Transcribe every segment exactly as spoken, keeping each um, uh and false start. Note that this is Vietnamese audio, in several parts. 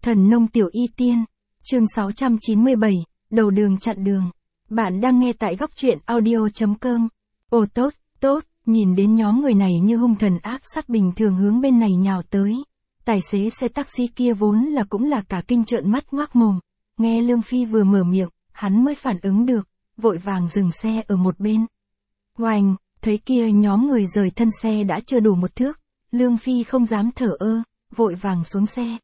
Thần nông tiểu y tiên, chương sáu trăm chín mươi bảy, đầu đường chặn đường. Bạn đang nghe tại góc truyện audio chấm com. Ồ tốt, tốt, nhìn đến nhóm người này như hung thần ác sát bình thường hướng bên này nhào tới. Tài xế xe taxi kia vốn là cũng là cả kinh trợn mắt ngoác mồm. Nghe Lương Phi vừa mở miệng, hắn mới phản ứng được, vội vàng dừng xe ở một bên. Oành, thấy kia nhóm người rời thân xe đã chưa đủ một thước, Lương Phi không dám thở ơ, vội vàng xuống xe.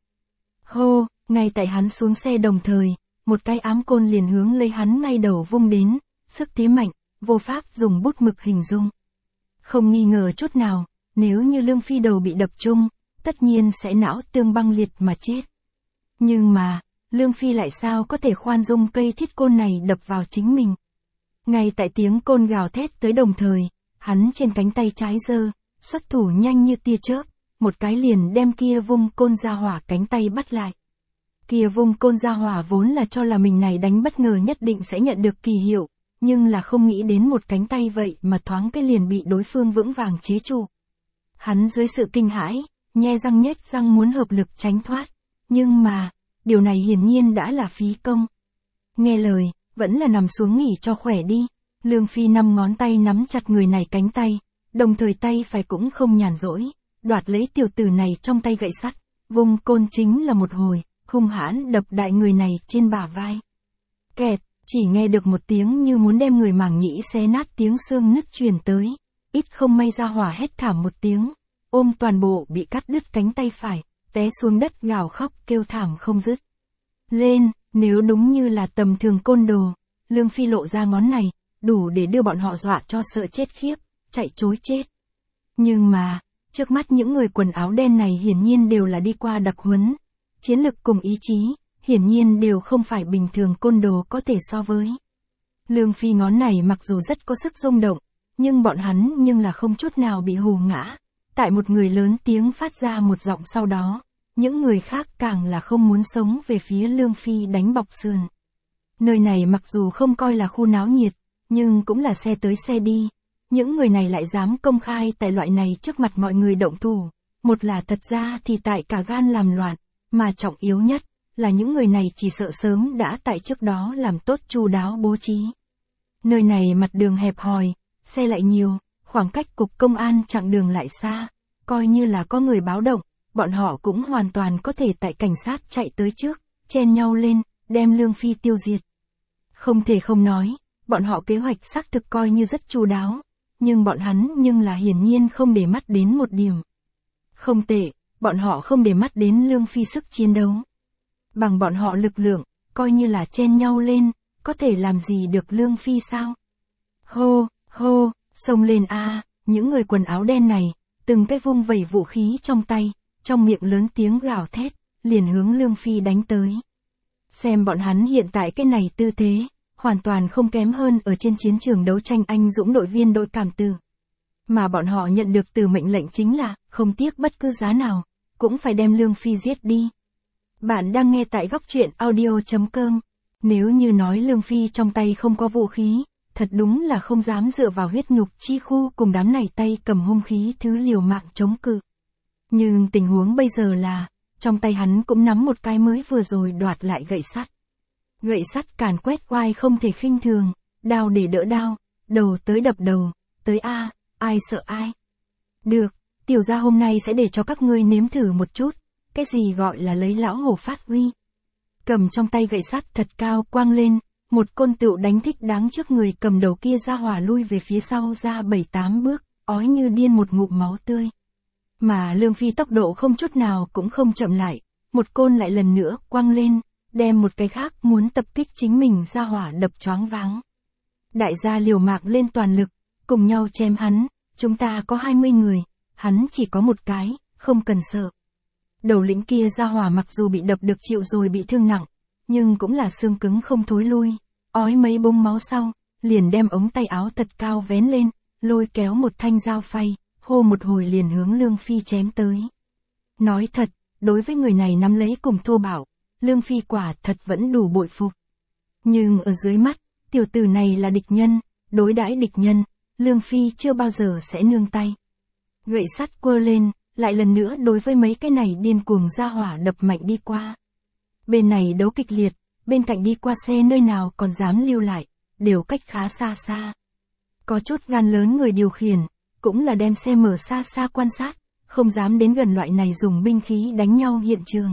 Hô, ngay tại hắn xuống xe đồng thời, một cái ám côn liền hướng lấy hắn ngay đầu vung đến, sức thế mạnh, vô pháp dùng bút mực hình dung. Không nghi ngờ chút nào, nếu như Lương Phi đầu bị đập trúng, tất nhiên sẽ não tương băng liệt mà chết. Nhưng mà, Lương Phi lại sao có thể khoan dung cây thiết côn này đập vào chính mình. Ngay tại tiếng côn gào thét tới đồng thời, hắn trên cánh tay trái giơ, xuất thủ nhanh như tia chớp, một cái liền đem kia vung côn ra hỏa cánh tay bắt lại. Kia vung côn ra hỏa vốn là cho là mình này đánh bất ngờ nhất định sẽ nhận được kỳ hiệu, nhưng là không nghĩ đến một cánh tay vậy mà thoáng cái liền bị đối phương vững vàng chế trụ. Hắn dưới sự kinh hãi, nhe răng nhếch răng muốn hợp lực tránh thoát, nhưng mà, điều này hiển nhiên đã là phí công. Nghe lời, vẫn là nằm xuống nghỉ cho khỏe đi. Lương Phi năm ngón tay nắm chặt người này cánh tay, đồng thời tay phải cũng không nhàn rỗi, đoạt lấy tiểu tử này trong tay gậy sắt, vung côn chính là một hồi, hung hãn đập đại người này trên bả vai. Kẹt, chỉ nghe được một tiếng như muốn đem người màng nhĩ xé nát tiếng xương nứt truyền tới, ít không may ra hỏa hét thảm một tiếng, ôm toàn bộ bị cắt đứt cánh tay phải, té xuống đất gào khóc kêu thảm không dứt. Lên, nếu đúng như là tầm thường côn đồ, Lương Phi lộ ra ngón này, đủ để đưa bọn họ dọa cho sợ chết khiếp, chạy trối chết. Nhưng mà, trước mắt những người quần áo đen này hiển nhiên đều là đi qua đặc huấn, chiến lực cùng ý chí, hiển nhiên đều không phải bình thường côn đồ có thể so với. Lương Phi ngón này mặc dù rất có sức rung động, nhưng bọn hắn nhưng là không chút nào bị hù ngã. Tại một người lớn tiếng phát ra một giọng sau đó, những người khác càng là không muốn sống về phía Lương Phi đánh bọc sườn. Nơi này mặc dù không coi là khu náo nhiệt, nhưng cũng là xe tới xe đi. Những người này lại dám công khai tại loại này trước mặt mọi người động thủ. Một là thật ra thì tại cả gan làm loạn, mà trọng yếu nhất là những người này chỉ sợ sớm đã tại trước đó làm tốt chu đáo bố trí. Nơi này mặt đường hẹp hòi, xe lại nhiều, khoảng cách cục công an chặng đường lại xa, coi như là có người báo động, bọn họ cũng hoàn toàn có thể tại cảnh sát chạy tới trước, chen nhau lên, đem Lương Phi tiêu diệt. Không thể không nói, bọn họ kế hoạch xác thực coi như rất chu đáo, nhưng bọn hắn nhưng là hiển nhiên không để mắt đến một điểm. Không tệ, bọn họ không để mắt đến Lương Phi sức chiến đấu. Bằng bọn họ lực lượng, coi như là chen nhau lên, có thể làm gì được Lương Phi sao? Hô, hô, xông lên a, những người quần áo đen này, từng cái vung vẩy vũ khí trong tay, trong miệng lớn tiếng gào thét, liền hướng Lương Phi đánh tới. Xem bọn hắn hiện tại cái này tư thế, hoàn toàn không kém hơn ở trên chiến trường đấu tranh anh dũng đội viên đội cảm tử. Mà bọn họ nhận được từ mệnh lệnh chính là, không tiếc bất cứ giá nào, cũng phải đem Lương Phi giết đi. Bạn đang nghe tại góc truyện audio chấm com. Nếu như nói Lương Phi trong tay không có vũ khí, thật đúng là không dám dựa vào huyết nhục chi khu cùng đám này tay cầm hung khí thứ liều mạng chống cự. Nhưng tình huống bây giờ là, trong tay hắn cũng nắm một cái mới vừa rồi đoạt lại gậy sắt. Gậy sắt càn quét oai không thể khinh thường, đao để đỡ đao, đầu tới đập đầu, tới a, ai sợ ai. Được, tiểu gia hôm nay sẽ để cho các ngươi nếm thử một chút, cái gì gọi là lấy lão hổ phát huy. Cầm trong tay gậy sắt thật cao quang lên, một côn tựu đánh thích đáng trước người cầm đầu kia ra hỏa lui về phía sau ra bảy tám bước, ói như điên một ngụm máu tươi. Mà Lương Phi tốc độ không chút nào cũng không chậm lại, một côn lại lần nữa quăng lên, đem một cái khác muốn tập kích chính mình ra hỏa đập choáng váng. Đại gia liều mạng lên toàn lực, cùng nhau chém hắn, chúng ta có hai mươi người, hắn chỉ có một cái, không cần sợ. Đầu lĩnh kia ra hỏa mặc dù bị đập được chịu rồi bị thương nặng, nhưng cũng là xương cứng không thối lui, ói mấy bông máu sau, liền đem ống tay áo thật cao vén lên, lôi kéo một thanh dao phay, hô một hồi liền hướng Lương Phi chém tới. Nói thật, đối với người này nắm lấy cùng thô bạo, Lương Phi quả thật vẫn đủ bội phục. Nhưng ở dưới mắt, tiểu tử này là địch nhân, đối đãi địch nhân, Lương Phi chưa bao giờ sẽ nương tay. Gậy sắt quơ lên, lại lần nữa đối với mấy cái này điên cuồng ra hỏa đập mạnh đi qua. Bên này đấu kịch liệt, bên cạnh đi qua xe nơi nào còn dám lưu lại, đều cách khá xa xa. Có chút gan lớn người điều khiển, cũng là đem xe mở xa xa quan sát, không dám đến gần loại này dùng binh khí đánh nhau hiện trường.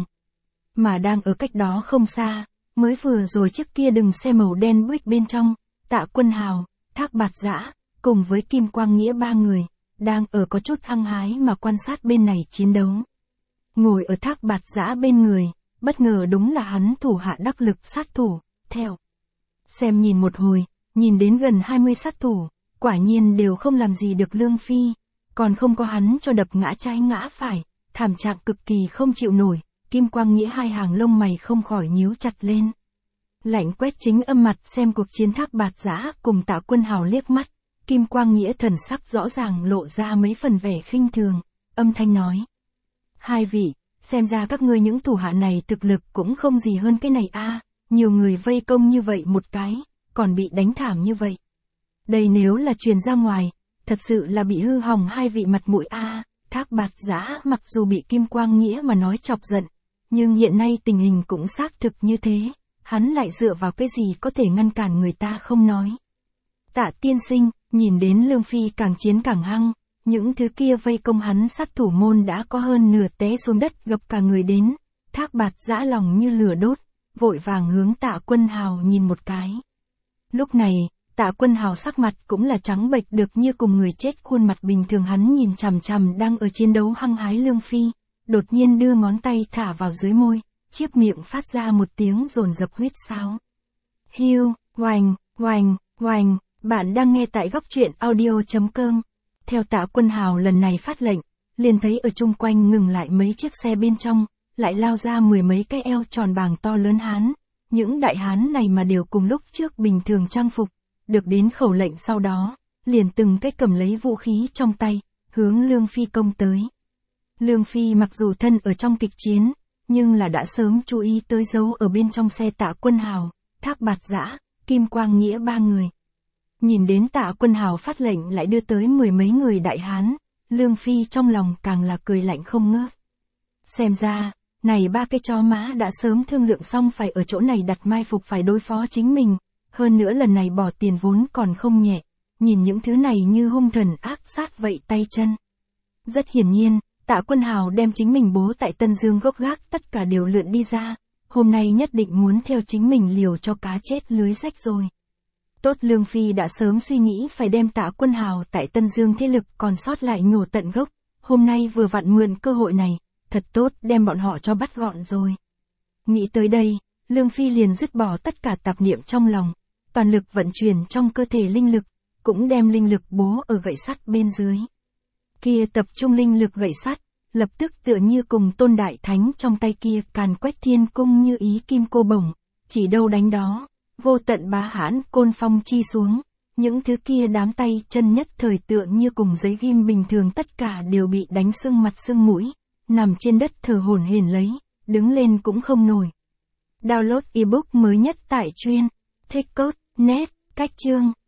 Mà đang ở cách đó không xa, mới vừa rồi chiếc kia đừng xe màu đen Buick bên trong, Tạ Quân Hào, Thác Bạt Dã, cùng với Kim Quang Nghĩa ba người, đang ở có chút hăng hái mà quan sát bên này chiến đấu. Ngồi ở Thác Bạt Dã bên người, bất ngờ đúng là hắn thủ hạ đắc lực sát thủ, theo. Xem nhìn một hồi, nhìn đến gần hai mươi sát thủ, quả nhiên đều không làm gì được Lương Phi, còn không có hắn cho đập ngã trái ngã phải, thảm trạng cực kỳ không chịu nổi, Kim Quang Nghĩa hai hàng lông mày không khỏi nhíu chặt lên. Lạnh quét chính âm mặt xem cuộc chiến Thác Bạt Dã cùng Tạ Quân Hào liếc mắt, Kim Quang Nghĩa thần sắc rõ ràng lộ ra mấy phần vẻ khinh thường, âm thanh nói. Hai vị, xem ra các ngươi những thủ hạ này thực lực cũng không gì hơn cái này a, nhiều người vây công như vậy một cái, còn bị đánh thảm như vậy. Đây nếu là truyền ra ngoài, thật sự là bị hư hỏng hai vị mặt mũi a. Thác Bạt Dã mặc dù bị Kim Quang Nghĩa mà nói chọc giận, nhưng hiện nay tình hình cũng xác thực như thế, hắn lại dựa vào cái gì có thể ngăn cản người ta không nói. Tạ tiên sinh, nhìn đến Lương Phi càng chiến càng hăng, những thứ kia vây công hắn sát thủ môn đã có hơn nửa té xuống đất gập cả người đến, Thác Bạt Dã lòng như lửa đốt, vội vàng hướng Tạ Quân Hào nhìn một cái. Lúc này, Tạ Quân Hào sắc mặt cũng là trắng bệch được như cùng người chết, khuôn mặt bình thường hắn nhìn chằm chằm đang ở chiến đấu hăng hái Lương Phi, đột nhiên đưa ngón tay thả vào dưới môi, chiếc miệng phát ra một tiếng dồn dập huýt sáo. Hiu, oành, oành, oành, bạn đang nghe tại góc truyện audio chấm com. Theo Tạ Quân Hào lần này phát lệnh, liền thấy ở chung quanh ngừng lại mấy chiếc xe bên trong, lại lao ra mười mấy cái eo tròn bàng to lớn hán. Những đại hán này mà đều cùng lúc trước bình thường trang phục, được đến khẩu lệnh sau đó, liền từng cái cầm lấy vũ khí trong tay, hướng Lương Phi công tới. Lương Phi mặc dù thân ở trong kịch chiến, nhưng là đã sớm chú ý tới dấu ở bên trong xe Tạ Quân Hào, Thác Bạt Dã, Kim Quang Nghĩa ba người. Nhìn đến Tạ Quân Hào phát lệnh lại đưa tới mười mấy người đại hán, Lương Phi trong lòng càng là cười lạnh không ngớt. Xem ra, này ba cái chó má đã sớm thương lượng xong phải ở chỗ này đặt mai phục phải đối phó chính mình, hơn nữa lần này bỏ tiền vốn còn không nhẹ, nhìn những thứ này như hung thần ác sát vậy tay chân. Rất hiển nhiên, Tạ Quân Hào đem chính mình bố tại Tân Dương gốc gác tất cả đều lượn đi ra, hôm nay nhất định muốn theo chính mình liều cho cá chết lưới rách rồi. Tốt, Lương Phi đã sớm suy nghĩ phải đem Tạ Quân Hào tại Tân Dương thế lực còn sót lại nhổ tận gốc, hôm nay vừa vặn mượn cơ hội này, thật tốt đem bọn họ cho bắt gọn rồi. Nghĩ tới đây, Lương Phi liền dứt bỏ tất cả tạp niệm trong lòng, toàn lực vận chuyển trong cơ thể linh lực, cũng đem linh lực bố ở gậy sắt bên dưới. Kia tập trung linh lực gậy sắt, lập tức tựa như cùng Tôn Đại Thánh trong tay kia càn quét thiên cung như ý kim cô bổng, chỉ đâu đánh đó, vô tận bá hãn côn phong chi xuống, những thứ kia đám tay chân nhất thời tựa như cùng giấy ghim bình thường tất cả đều bị đánh sưng mặt sưng mũi, nằm trên đất thở hổn hển lấy, đứng lên cũng không nổi. Download ebook mới nhất tại chuyên thích cốt net cách chương.